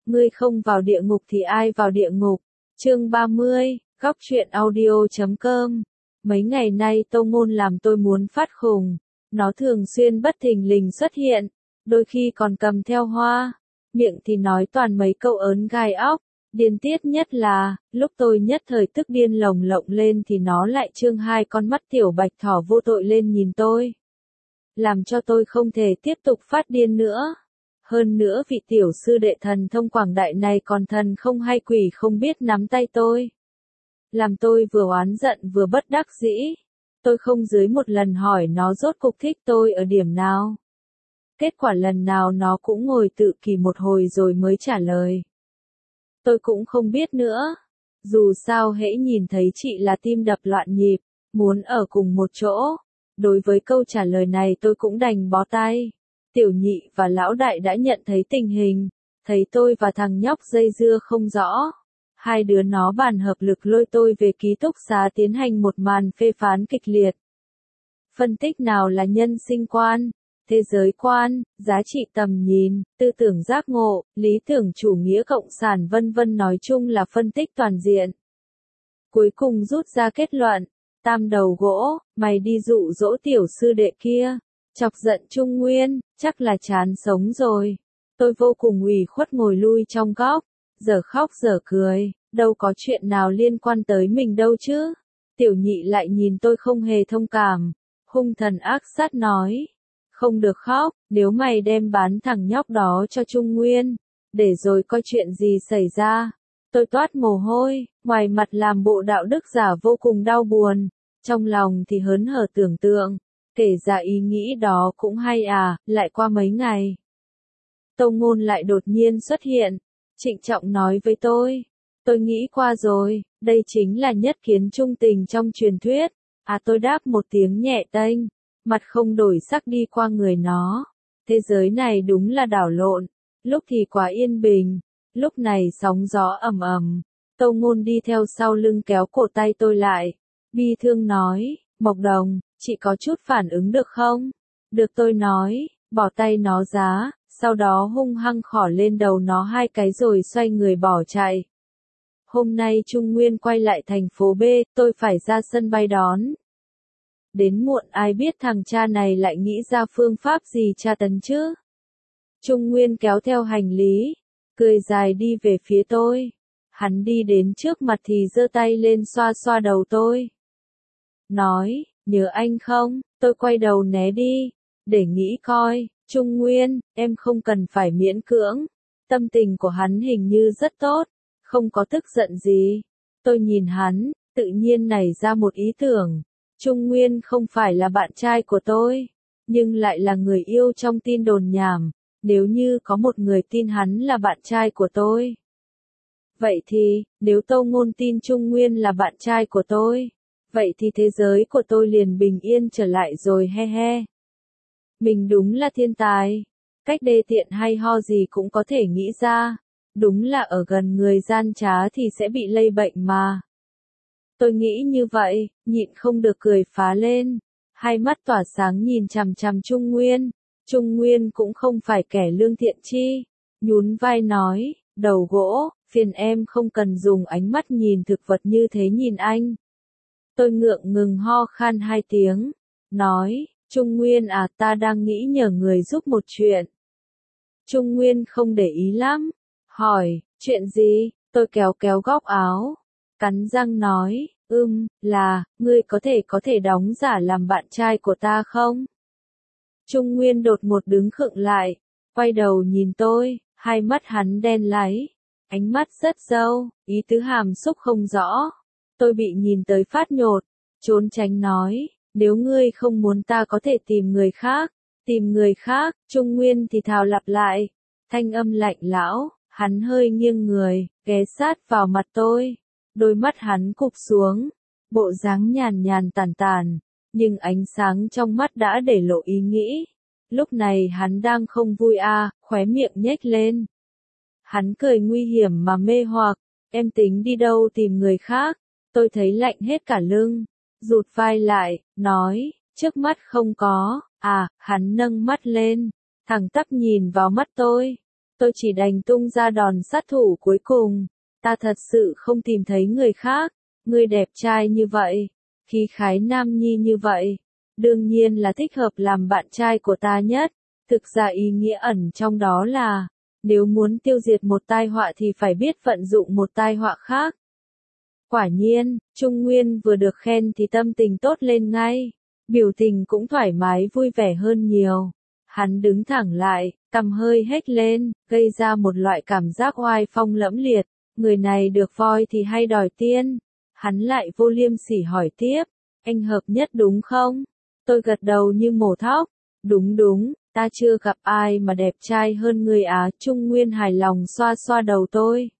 Ngươi không vào địa ngục thì ai vào địa ngục? Chương 30, góc truyện audio.com. Mấy ngày nay Tô Ngôn làm tôi muốn phát khùng. Nó thường xuyên bất thình lình xuất hiện, đôi khi còn cầm theo hoa, miệng thì nói toàn mấy câu ớn gai óc. Điên tiết nhất là, lúc tôi nhất thời tức điên lồng lộng lên thì nó lại trương hai con mắt tiểu bạch thỏ vô tội lên nhìn tôi. Làm cho tôi không thể tiếp tục phát điên nữa. Hơn nữa vị tiểu sư đệ thần thông quảng đại này còn thần không hay quỷ không biết nắm tay tôi. Làm tôi vừa oán giận vừa bất đắc dĩ. Tôi không dưới một lần hỏi nó rốt cục thích tôi ở điểm nào. Kết quả lần nào nó cũng ngồi tự kỷ một hồi rồi mới trả lời. Tôi cũng không biết nữa. Dù sao hễ nhìn thấy chị là tim đập loạn nhịp, muốn ở cùng một chỗ. Đối với câu trả lời này tôi cũng đành bó tay. Tiểu nhị và lão đại đã nhận thấy tình hình, thấy tôi và thằng nhóc dây dưa không rõ. Hai đứa nó bàn hợp lực lôi tôi về ký túc xá tiến hành một màn phê phán kịch liệt. Phân tích nào là nhân sinh quan, thế giới quan, giá trị tầm nhìn, tư tưởng giác ngộ, lý tưởng chủ nghĩa cộng sản vân vân, nói chung là phân tích toàn diện. Cuối cùng rút ra kết luận, tam đầu gỗ, mày đi dụ dỗ tiểu sư đệ kia, chọc giận Trung Nguyên, chắc là chán sống rồi. Tôi vô cùng ủy khuất ngồi lui trong góc, giờ khóc giờ cười, đâu có chuyện nào liên quan tới mình đâu chứ. Tiểu nhị lại nhìn tôi không hề thông cảm, hung thần ác sát nói. Không được khóc, nếu mày đem bán thằng nhóc đó cho Trung Nguyên, để rồi coi chuyện gì xảy ra. Tôi toát mồ hôi, ngoài mặt làm bộ đạo đức giả vô cùng đau buồn, trong lòng thì hớn hở tưởng tượng, kể ra ý nghĩ đó cũng hay à. Lại qua mấy ngày, Tô Ngôn lại đột nhiên xuất hiện, trịnh trọng nói với tôi nghĩ qua rồi, đây chính là nhất kiến trung tình trong truyền thuyết. À, tôi đáp một tiếng nhẹ tênh, mặt không đổi sắc đi qua người nó. Thế giới này đúng là đảo lộn, lúc thì quá yên bình, lúc này sóng gió ầm ầm. Tô Ngôn đi theo sau lưng kéo cổ tay tôi lại, bi thương nói, Mộc Đồng, chị có chút phản ứng được không? Được, tôi nói, bỏ tay nó ra, sau đó hung hăng khỏ lên đầu nó hai cái rồi xoay người bỏ chạy. Hôm nay Trung Nguyên quay lại thành phố B, tôi phải ra sân bay đón. Đến muộn ai biết thằng cha này lại nghĩ ra phương pháp gì tra tấn chứ. Trung Nguyên kéo theo hành lý, cười dài đi về phía tôi. Hắn đi đến trước mặt thì giơ tay lên xoa xoa đầu tôi. Nói, nhớ anh không? Tôi quay đầu né đi, để nghĩ coi. Trung Nguyên, em không cần phải miễn cưỡng. Tâm tình của hắn hình như rất tốt, không có tức giận gì. Tôi nhìn hắn, tự nhiên nảy ra một ý tưởng. Trung Nguyên không phải là bạn trai của tôi, nhưng lại là người yêu trong tin đồn nhảm. Nếu như có một người tin hắn là bạn trai của tôi, vậy thì, nếu Tô Ngôn tin Trung Nguyên là bạn trai của tôi, vậy thì thế giới của tôi liền bình yên trở lại rồi, he he. Mình đúng là thiên tài, cách đê tiện hay ho gì cũng có thể nghĩ ra, đúng là ở gần người gian trá thì sẽ bị lây bệnh mà. Tôi nghĩ như vậy, nhịn không được cười phá lên, hai mắt tỏa sáng nhìn chằm chằm Trung Nguyên. Trung Nguyên cũng không phải kẻ lương thiện chi, nhún vai nói, đầu gỗ, phiền em không cần dùng ánh mắt nhìn thực vật như thế nhìn anh. Tôi ngượng ngừng ho khan hai tiếng, nói, Trung Nguyên à, ta đang nghĩ nhờ người giúp một chuyện. Trung Nguyên không để ý lắm, hỏi, chuyện gì? Tôi kéo kéo góc áo, cắn răng nói, là, ngươi có thể đóng giả làm bạn trai của ta không? Trung Nguyên đột ngột đứng khựng lại, quay đầu nhìn tôi, hai mắt hắn đen láy, ánh mắt rất sâu, ý tứ hàm xúc không rõ. Tôi bị nhìn tới phát nhột, trốn tránh nói, nếu ngươi không muốn ta có thể tìm người khác. Tìm người khác, Trung Nguyên thì thào lặp lại, thanh âm lạnh lão, hắn hơi nghiêng người, ghé sát vào mặt tôi, đôi mắt hắn cụp xuống, bộ dáng nhàn nhàn tàn tàn, nhưng ánh sáng trong mắt đã để lộ ý nghĩ. Lúc này hắn đang không vui à, khóe miệng nhếch lên. Hắn cười nguy hiểm mà mê hoặc, em tính đi đâu tìm người khác? Tôi thấy lạnh hết cả lưng, rụt vai lại, nói, trước mắt không có. À, hắn nâng mắt lên, thẳng tắp nhìn vào mắt tôi. Tôi chỉ đành tung ra đòn sát thủ cuối cùng. Ta thật sự không tìm thấy người khác. Ngươi đẹp trai như vậy, khí khái nam nhi như vậy, đương nhiên là thích hợp làm bạn trai của ta nhất. Thực ra ý nghĩa ẩn trong đó là, nếu muốn tiêu diệt một tai họa thì phải biết vận dụng một tai họa khác. Quả nhiên, Trung Nguyên vừa được khen thì tâm tình tốt lên ngay, biểu tình cũng thoải mái vui vẻ hơn nhiều. Hắn đứng thẳng lại, cằm hơi hếch lên, gây ra một loại cảm giác oai phong lẫm liệt. Người này được voi thì hay đòi tiên. Hắn lại vô liêm sỉ hỏi tiếp, anh hợp nhất đúng không? Tôi gật đầu như mổ thóc. Đúng đúng, ta chưa gặp ai mà đẹp trai hơn người Á. Trung Nguyên hài lòng xoa xoa đầu tôi.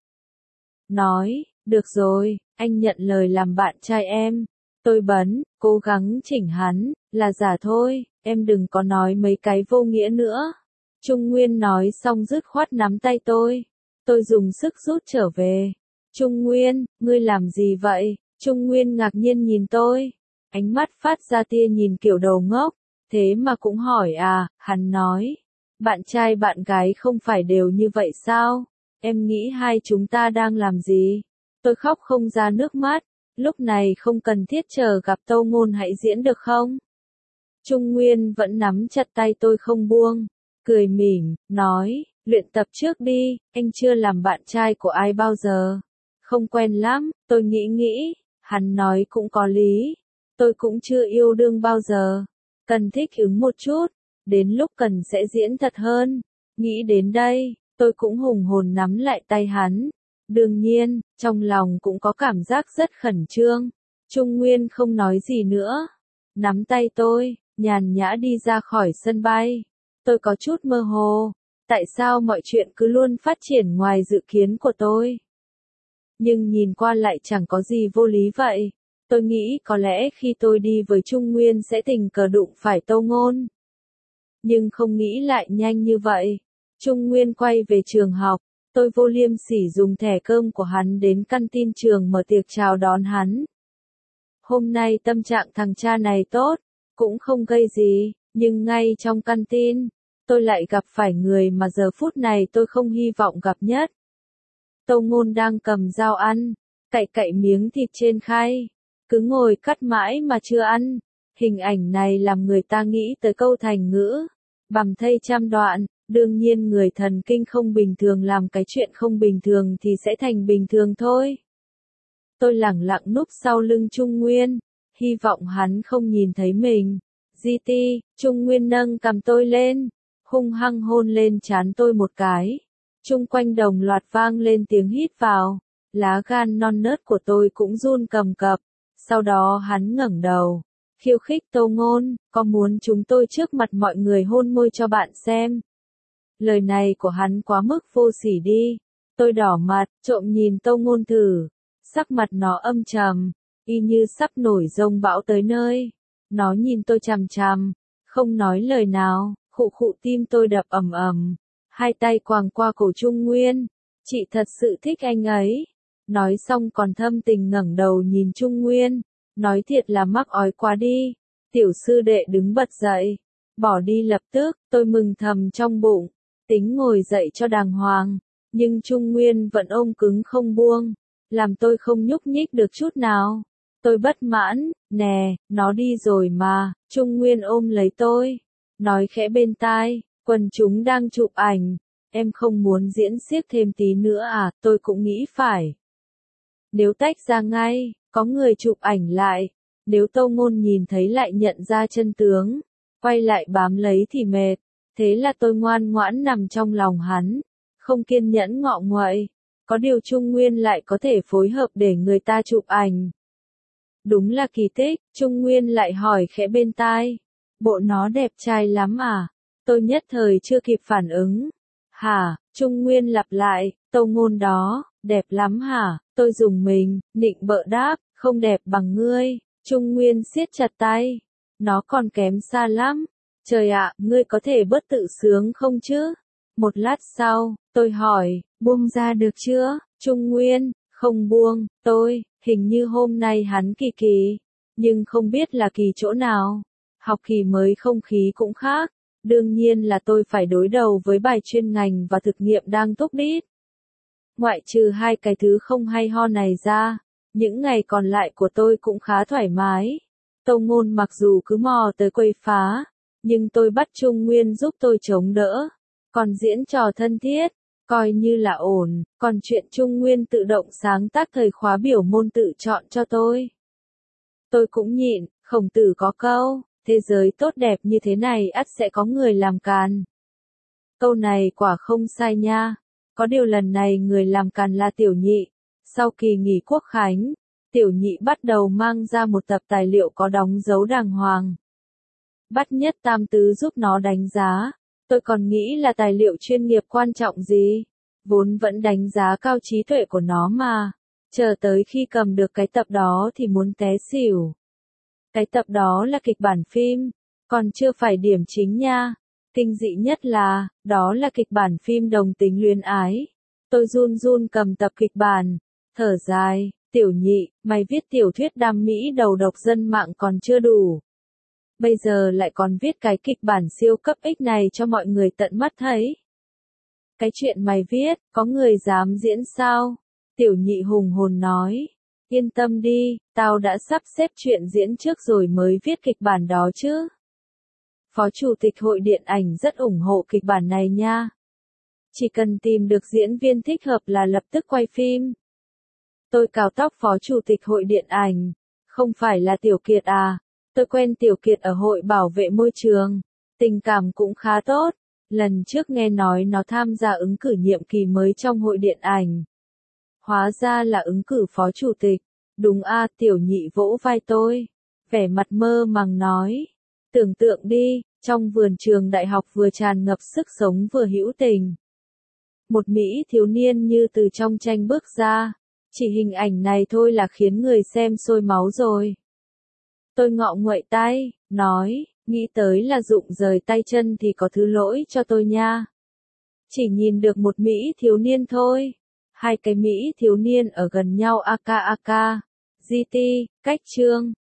Nói, được rồi, anh nhận lời làm bạn trai em. Tôi cố gắng chỉnh hắn, là giả thôi, em đừng có nói mấy cái vô nghĩa nữa. Trung Nguyên nói xong dứt khoát nắm tay tôi. Tôi dùng sức rút trở về. Trung Nguyên, ngươi làm gì vậy? Trung Nguyên ngạc nhiên nhìn tôi. Ánh mắt phát ra tia nhìn kiểu đầu ngốc. Thế mà cũng hỏi à, hắn nói. Bạn trai bạn gái không phải đều như vậy sao? Em nghĩ hai chúng ta đang làm gì? Tôi khóc không ra nước mắt. Lúc này không cần thiết chờ gặp Tâu Ngôn hãy diễn được không? Trung Nguyên vẫn nắm chặt tay tôi không buông. Cười mỉm, nói, luyện tập trước đi, anh chưa làm bạn trai của ai bao giờ. Không quen lắm, tôi nghĩ, hắn nói cũng có lý. Tôi cũng chưa yêu đương bao giờ. Cần thích ứng một chút, đến lúc cần sẽ diễn thật hơn. Nghĩ đến đây, tôi cũng hùng hồn nắm lại tay hắn. Đương nhiên, trong lòng cũng có cảm giác rất khẩn trương. Trung Nguyên không nói gì nữa. Nắm tay tôi, nhàn nhã đi ra khỏi sân bay. Tôi có chút mơ hồ. Tại sao mọi chuyện cứ luôn phát triển ngoài dự kiến của tôi? Nhưng nhìn qua lại chẳng có gì vô lý vậy. Tôi nghĩ có lẽ khi tôi đi với Trung Nguyên sẽ tình cờ đụng phải Tâu Ngôn. Nhưng không nghĩ lại nhanh như vậy. Trung Nguyên quay về trường học. Tôi vô liêm sỉ dùng thẻ cơm của hắn đến căn tin trường mở tiệc chào đón hắn. Hôm nay tâm trạng thằng cha này tốt, cũng không gây gì, nhưng ngay trong căn tin, tôi lại gặp phải người mà giờ phút này tôi không hy vọng gặp nhất. Tâu Ngôn đang cầm dao ăn, cạy miếng thịt trên khay, cứ ngồi cắt mãi mà chưa ăn. Hình ảnh này làm người ta nghĩ tới câu thành ngữ, bằm thây trăm đoạn. Đương nhiên người thần kinh không bình thường làm cái chuyện không bình thường thì sẽ thành bình thường thôi. Tôi lẳng lặng núp sau lưng Trung Nguyên, hy vọng hắn không nhìn thấy mình. GT, Trung Nguyên nâng cầm tôi lên, hung hăng hôn lên trán tôi một cái. Chung quanh đồng loạt vang lên tiếng hít vào, lá gan non nớt của tôi cũng run cầm cập. Sau đó hắn ngẩng đầu, khiêu khích Tâu Ngôn, có muốn chúng tôi trước mặt mọi người hôn môi cho bạn xem? Lời này của hắn quá mức vô sỉ đi. Tôi đỏ mặt, trộm nhìn Tâu Ngôn thử. Sắc mặt nó âm trầm, y như sắp nổi giông bão tới nơi. Nó nhìn tôi chằm chằm, không nói lời nào, khụ tim tôi đập ầm ầm. Hai tay quàng qua cổ Trung Nguyên. Chị thật sự thích anh ấy. Nói xong còn thâm tình ngẩng đầu nhìn Trung Nguyên. Nói thiệt là mắc ói quá đi. Tiểu sư đệ đứng bật dậy. Bỏ đi lập tức, tôi mừng thầm trong bụng. Tính ngồi dậy cho đàng hoàng. Nhưng Trung Nguyên vẫn ôm cứng không buông. Làm tôi không nhúc nhích được chút nào. Tôi bất mãn, nè, nó đi rồi mà. Trung Nguyên ôm lấy tôi. Nói khẽ bên tai, quần chúng đang chụp ảnh. Em không muốn diễn xiếc thêm tí nữa à, tôi cũng nghĩ phải. Nếu tách ra ngay, có người chụp ảnh lại. Nếu Tâu Ngôn nhìn thấy lại nhận ra chân tướng, quay lại bám lấy thì mệt. Thế là tôi ngoan ngoãn nằm trong lòng hắn, không kiên nhẫn ngọ nguậy. Có điều Trung Nguyên lại có thể phối hợp để người ta chụp ảnh. Đúng là kỳ tích, Trung Nguyên lại hỏi khẽ bên tai. Bộ nó đẹp trai lắm à? Tôi nhất thời chưa kịp phản ứng. Hả? Trung Nguyên lặp lại, Tâu Ngôn đó, đẹp lắm hả? Tôi dùng mình, nịnh bợ đáp, không đẹp bằng ngươi. Trung Nguyên siết chặt tay. Nó còn kém xa lắm. Trời ạ, ngươi có thể bớt tự sướng không chứ? Một lát sau, tôi hỏi, buông ra được chưa? Trung Nguyên, không buông, hình như hôm nay hắn kỳ, nhưng không biết là kỳ chỗ nào. Học kỳ mới không khí cũng khác, Đương nhiên là tôi phải đối đầu với bài chuyên ngành và thực nghiệm đang túc đít. Ngoại trừ hai cái thứ không hay ho này ra, những ngày còn lại của tôi cũng khá thoải mái. Tâu Ngôn mặc dù cứ mò tới quấy phá, nhưng tôi bắt Trung Nguyên giúp tôi chống đỡ. Còn diễn trò thân thiết, coi như là ổn, còn chuyện Trung Nguyên tự động sáng tác thời khóa biểu môn tự chọn cho tôi cũng nhịn. Khổng Tử có câu, thế giới tốt đẹp như thế này ắt sẽ có người làm càn. Câu này quả không sai nha. Có điều lần này người làm càn là Tiểu Nhị. Sau kỳ nghỉ Quốc khánh, Tiểu Nhị bắt đầu mang ra một tập tài liệu có đóng dấu đàng hoàng. Bắt Nhất Tam Tứ giúp nó đánh giá. Tôi còn nghĩ là tài liệu chuyên nghiệp quan trọng gì. Vốn vẫn đánh giá cao trí tuệ của nó mà. Chờ tới khi cầm được cái tập đó thì muốn té xỉu. Cái tập đó là kịch bản phim, còn chưa phải điểm chính nha. Kinh dị nhất là, đó là kịch bản phim đồng tính luyến ái. Tôi run run cầm tập kịch bản, thở dài, Tiểu Nhị, mày viết tiểu thuyết đam mỹ đầu độc dân mạng còn chưa đủ. Bây giờ lại còn viết cái kịch bản siêu cấp X này cho mọi người tận mắt thấy. Cái chuyện mày viết, có người dám diễn sao? Tiểu Nhị hùng hồn nói. Yên tâm đi, tao đã sắp xếp chuyện diễn trước rồi mới viết kịch bản đó chứ. Phó Chủ tịch Hội Điện ảnh rất ủng hộ kịch bản này nha. Chỉ cần tìm được diễn viên thích hợp là lập tức quay phim. Tôi cào tóc Phó Chủ tịch Hội Điện ảnh. Không phải là Tiểu Kiệt à? Tôi quen Tiểu Kiệt ở Hội Bảo vệ Môi trường. Tình cảm cũng khá tốt. Lần trước nghe nói nó tham gia ứng cử nhiệm kỳ mới trong Hội Điện ảnh. Hóa ra là ứng cử Phó Chủ tịch. Đúng a, Tiểu Nhị vỗ vai tôi. Vẻ mặt mơ màng nói. Tưởng tượng đi, trong vườn trường đại học vừa tràn ngập sức sống vừa hữu tình. Một Mỹ thiếu niên như từ trong tranh bước ra. Chỉ hình ảnh này thôi là khiến người xem sôi máu rồi. Tôi ngọ nguậy tay, nói, nghĩ tới là Dụng rời tay chân thì có thứ lỗi cho tôi nha. Chỉ nhìn được một Mỹ thiếu niên thôi. Hai cái Mỹ thiếu niên ở gần nhau aka, GT, cách chương.